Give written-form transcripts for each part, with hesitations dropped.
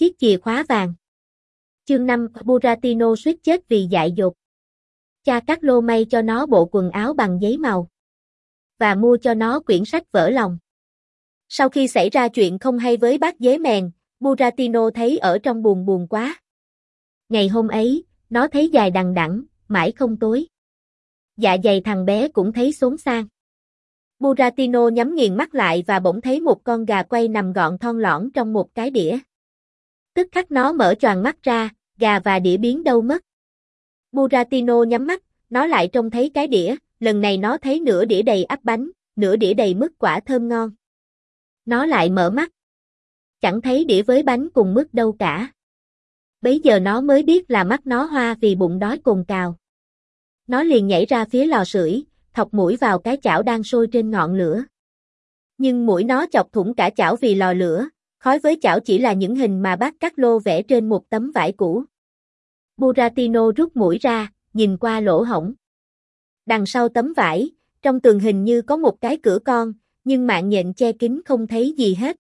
Chiếc chìa khóa vàng. Chương 5, Buratino suýt chết vì dại dột. Cha Carlo may cho nó bộ quần áo bằng giấy màu và mua cho nó quyển sách vỡ lòng. Sau khi xảy ra chuyện không hay với bác dế mèn, Buratino thấy ở trong buồn quá. Ngày hôm ấy, nó thấy dài đằng đẵng, mãi không tối. Dạ dày thằng bé cũng thấy xốn xang. Buratino nhắm nghiền mắt lại và bỗng thấy một con gà quay nằm gọn thon lõn trong một cái đĩa. Tức khắc nó mở choàng mắt ra, gà và đĩa biến đâu mất. Buratino nhắm mắt, nó lại trông thấy cái đĩa, lần này nó thấy nửa đĩa đầy ắp bánh, nửa đĩa đầy mứt quả thơm ngon. Nó lại mở mắt. Chẳng thấy đĩa với bánh cùng mứt đâu cả. Bấy giờ nó mới biết là mắt nó hoa vì bụng đói cồn cào. Nó liền nhảy ra phía lò sưởi, thọc mũi vào cái chảo đang sôi trên ngọn lửa. Nhưng mũi nó chọc thủng cả chảo vì lò lửa, khói với chảo chỉ là những hình mà bác Carlo vẽ trên một tấm vải cũ. Buratino rút mũi ra, nhìn qua lỗ hổng. Đằng sau tấm vải, trong tường hình như có một cái cửa con, nhưng mạng nhện che kín không thấy gì hết.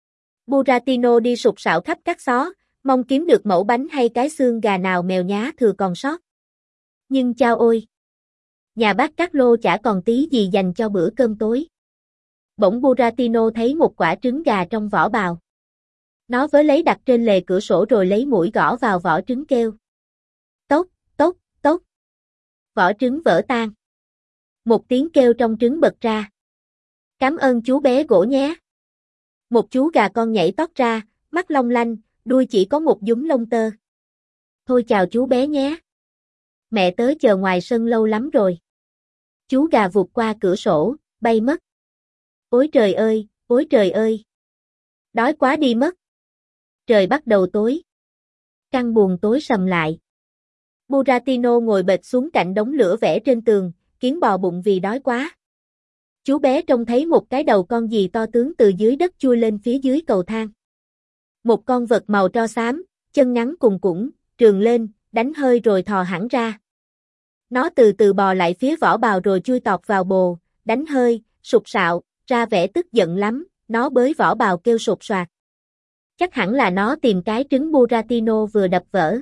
Buratino đi sục sạo khắp các xó, mong kiếm được mẩu bánh hay cái xương gà nào mèo nhá thừa còn sót. Nhưng chao ôi! Nhà bác Carlo chả còn tí gì dành cho bữa cơm tối. Bỗng Buratino thấy một quả trứng gà trong vỏ bào. Nó vớ lấy đặt trên lề cửa sổ rồi lấy mũi gõ vào vỏ trứng kêu. Tốc, tốc, tốc. Vỏ trứng vỡ tan. Một tiếng kêu trong trứng bật ra. Cảm ơn chú bé gỗ nhé. Một chú gà con nhảy tót ra, mắt long lanh, đuôi chỉ có một nhúm lông tơ. Thôi chào chú bé nhé. Mẹ tớ chờ ngoài sân lâu lắm rồi. Chú gà vụt qua cửa sổ, bay mất. Ôi trời ơi, ôi trời ơi. Đói quá đi mất. Trời bắt đầu tối. Căn buồng tối sầm lại. Buratino ngồi bệt xuống cạnh đống lửa vẽ trên tường, kiến bò bụng vì đói quá. Chú bé trông thấy một cái đầu con gì to tướng từ dưới đất chui lên phía dưới cầu thang. Một con vật màu tro xám, chân ngắn cùng củng, trườn lên, đánh hơi rồi thò hẳn ra. Nó từ từ bò lại phía vỏ bào rồi chui tọt vào bồ, đánh hơi, sục sạo, ra vẻ tức giận lắm, nó bới vỏ bào kêu sột soạt. Chắc hẳn là nó tìm cái trứng Buratino vừa đập vỡ.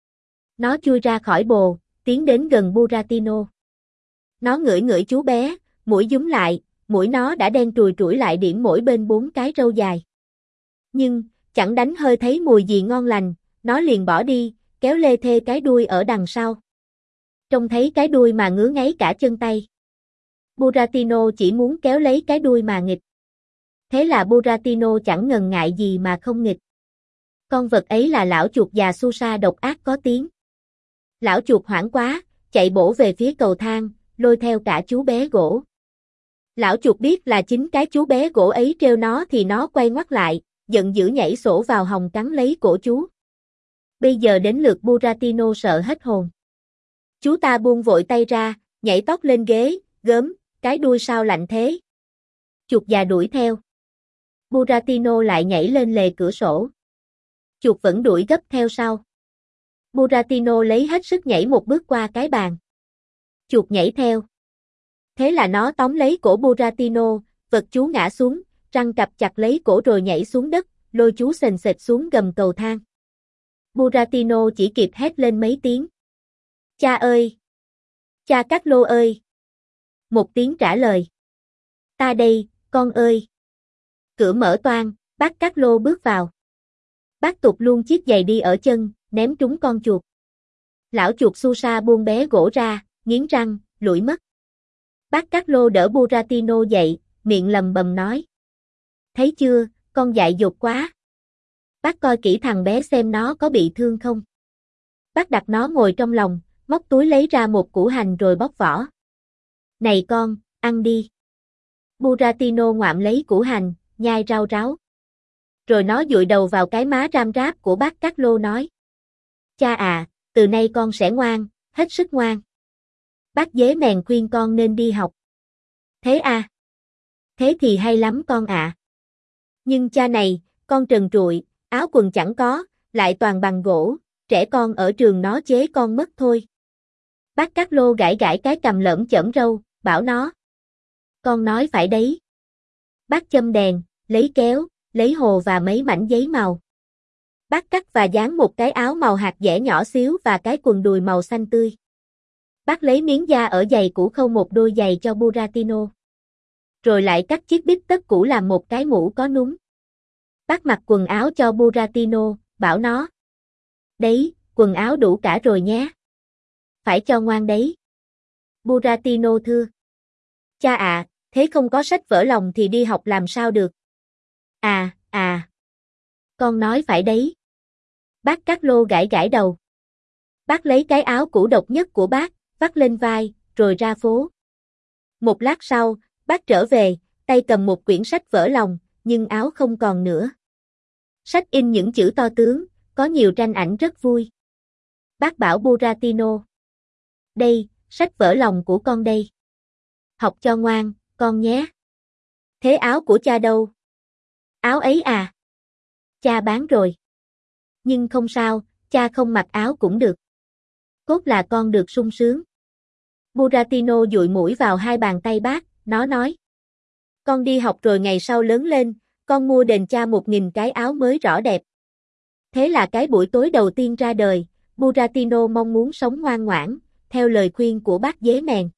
Nó chui ra khỏi bồ, tiến đến gần Buratino. Nó ngửi ngửi chú bé, mũi nhúm lại, mũi nó đã đen trùi trũi lại điểm mỗi bên 4 cái râu dài. Nhưng, chẳng đánh hơi thấy mùi gì ngon lành, nó liền bỏ đi, kéo lê thê cái đuôi ở đằng sau. Trông thấy cái đuôi mà ngứa ngáy cả chân tay. Buratino chỉ muốn kéo lấy cái đuôi mà nghịch. Thế là Buratino chẳng ngần ngại gì mà không nghịch. Con vật ấy là lão chuột già Susa độc ác có tiếng. Lão chuột hoảng quá, chạy bổ về phía cầu thang, lôi theo cả chú bé gỗ. Lão chuột biết là chính cái chú bé gỗ ấy trêu nó thì nó quay ngoắt lại, giận dữ nhảy sổ vào hòng cắn lấy cổ chú. Bây giờ đến lượt Buratino sợ hết hồn. Chú ta buông vội tay ra, nhảy tót lên ghế, gớm, cái đuôi sao lạnh thế. Chuột già đuổi theo. Buratino lại nhảy lên lề cửa sổ. Chuột vẫn đuổi gấp theo sau. Buratino lấy hết sức nhảy một bước qua cái bàn. Chuột nhảy theo. Thế là nó tóm lấy cổ Buratino, vật chú ngã xuống, răng cặp chặt lấy cổ rồi nhảy xuống đất, lôi chú sền sệt xuống gầm cầu thang. Buratino chỉ kịp hét lên mấy tiếng. Cha ơi! Cha Carlo ơi! Một tiếng trả lời. Ta đây, con ơi! Cửa mở toang, bác Carlo bước vào. Bác tụt luôn chiếc giày đi ở chân, ném trúng con chuột. Lão chuột Susa buông bé gỗ ra, nghiến răng, lủi mất. Bác Carlo đỡ Buratino dậy, miệng lầm bầm nói. Thấy chưa, con dại dột quá. Bác coi kỹ thằng bé xem nó có bị thương không. Bác đặt nó ngồi trong lòng, móc túi lấy ra một củ hành rồi bóc vỏ. Này con, ăn đi. Buratino ngoạm lấy củ hành, nhai rau ráo. Rồi nó dụi đầu vào cái má ram ráp của bác Carlo nói. Cha à, từ nay con sẽ ngoan, hết sức ngoan. Bác dế mèn khuyên con nên đi học. Thế à? Thế thì hay lắm con ạ. Nhưng cha này, con trần trụi, áo quần chẳng có, lại toàn bằng gỗ, trẻ con ở trường nó chế con mất thôi. Bác Carlo gãi gãi cái cằm lởm chởm râu, bảo nó. Con nói phải đấy. Bác châm đèn, lấy kéo, lấy hồ và mấy mảnh giấy màu. Bác cắt và dán một cái áo màu hạt dẻ nhỏ xíu và cái quần đùi màu xanh tươi. Bác lấy miếng da ở giày cũ khâu một đôi giày cho Buratino. Rồi lại cắt chiếc bít tất cũ làm một cái mũ có núm. Bác mặc quần áo cho Buratino, bảo nó. Đấy, quần áo đủ cả rồi nhé. Phải cho ngoan đấy. Buratino thưa. Cha ạ, thế không có sách vở lòng thì đi học làm sao được? Con nói phải đấy. Bác Carlo gãi gãi đầu. Bác lấy cái áo cũ độc nhất của bác, vắt lên vai, rồi ra phố. Một lát sau, bác trở về, tay cầm một quyển sách vở lòng, nhưng áo không còn nữa. Sách in những chữ to tướng, có nhiều tranh ảnh rất vui. Bác bảo Buratino. Đây, sách vở lòng của con đây. Học cho ngoan, con nhé. Thế áo của cha đâu? Áo ấy à? Cha bán rồi. Nhưng không sao, cha không mặc áo cũng được. Cốt là con được sung sướng. Buratino dụi mũi vào hai bàn tay bác, nó nói. Con đi học rồi ngày sau lớn lên, con mua đền cha 1000 cái áo mới rõ đẹp. Thế là cái buổi tối đầu tiên ra đời, Buratino mong muốn sống ngoan ngoãn, theo lời khuyên của bác dế mèn.